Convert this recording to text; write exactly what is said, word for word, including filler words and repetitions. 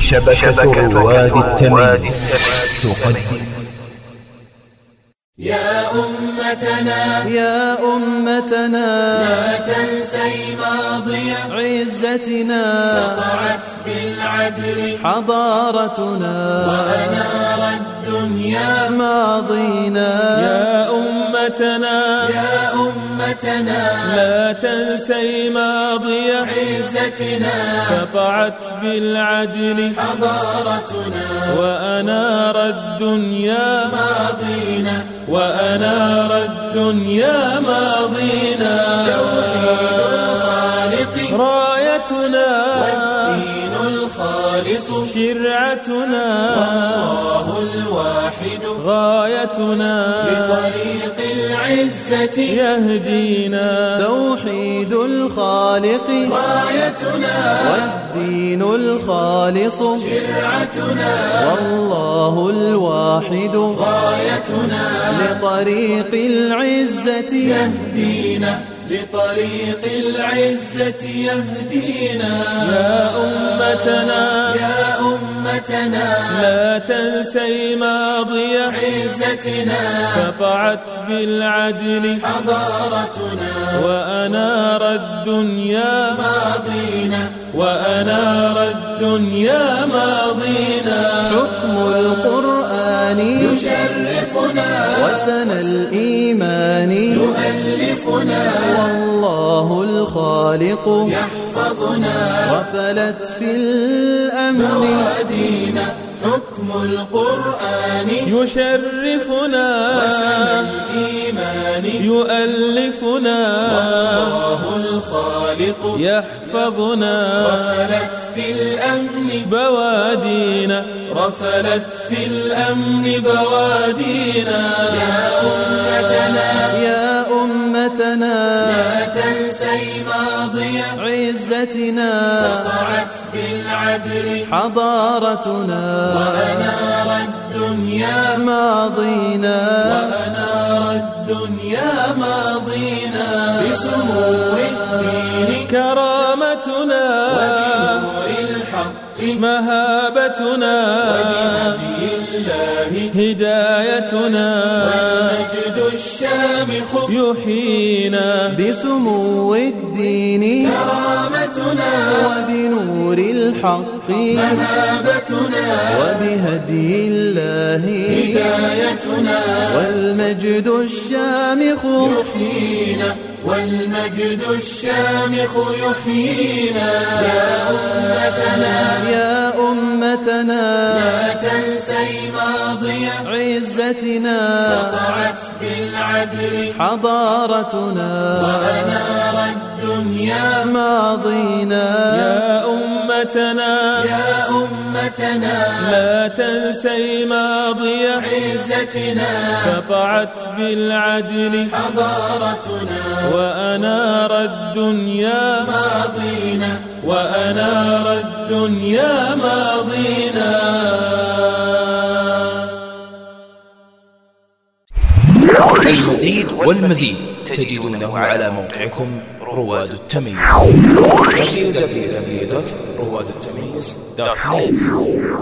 شبكة رواد التمييز تقدم. يا أمتنا يا أمتنا لا تنسي ماضي عزتنا، سطعت بالعدل حضارتنا وأنار الدنيا ماضينا. يا أمتنا يا أمتنا لا تنسي ماضي عزتنا، سطعت بالعدل حضارتنا وأنار الدنيا ماضينا وأنار الدنيا ماضينا. توحيد الخالق رايتنا والدين الخالص شرعتنا، والله الواحد غايتنا بطريق العزة يهدينا. توحيد الخالق رايتنا والدين الخالص شرعتنا، والله الواحد غايتنا لطريق العزة يهدينا، لطريق العزة يهدينا. يا أمتنا يا أمتنا لا تنسي ماضي عزتنا، سطعت بالعدل حضارتنا وأنار الدنيا ماضينا وأنار الدنيا ماضينا. حكم القرآن يشرفنا وسن الإيمان يؤلفنا، والله الخالق يحفظنا غفلت في الأمن موادينا. حكم القرآن يشرفنا وسن الإيمان يؤلفنا، والله الخالق يحفظنا رفلت في الأمن بوادينا رفلت في الأمن بوادينا. يا أمتنا يا أمتنا لا تنسي ماضي عزتنا، سطعت بالعدل حضارتنا وأنار الدنيا ماضينا. وأنار الدنيا ماضينا. بسمو الدين كرامتنا وبنور الحق مهابتنا، وبهدي الله هدايتنا والمجد الشامخ يحيينا. بسمو الدين كرامتنا وبنور الحق مهابتنا وبهدي الله هدايتنا والمجد الشامخ يحيينا، والمجد الشامخ يحيينا. يا أمتنا يا أمتنا لا تنسي ماضي عزتنا، سطعت بالعدل حضارتنا وأنار الدنيا ماضينا. يا أمتنا يا أمتنا لا تنسي ماضي عزتنا، سطعت بالعدل حضارتنا وأنار الدنيا ماضينا وأنار الدنيا ماضينا. المزيد والمزيد تجدونه على موقعكم رواد التمييز دبليو دبليو دبليو دوت رواد التمييز دوت نت.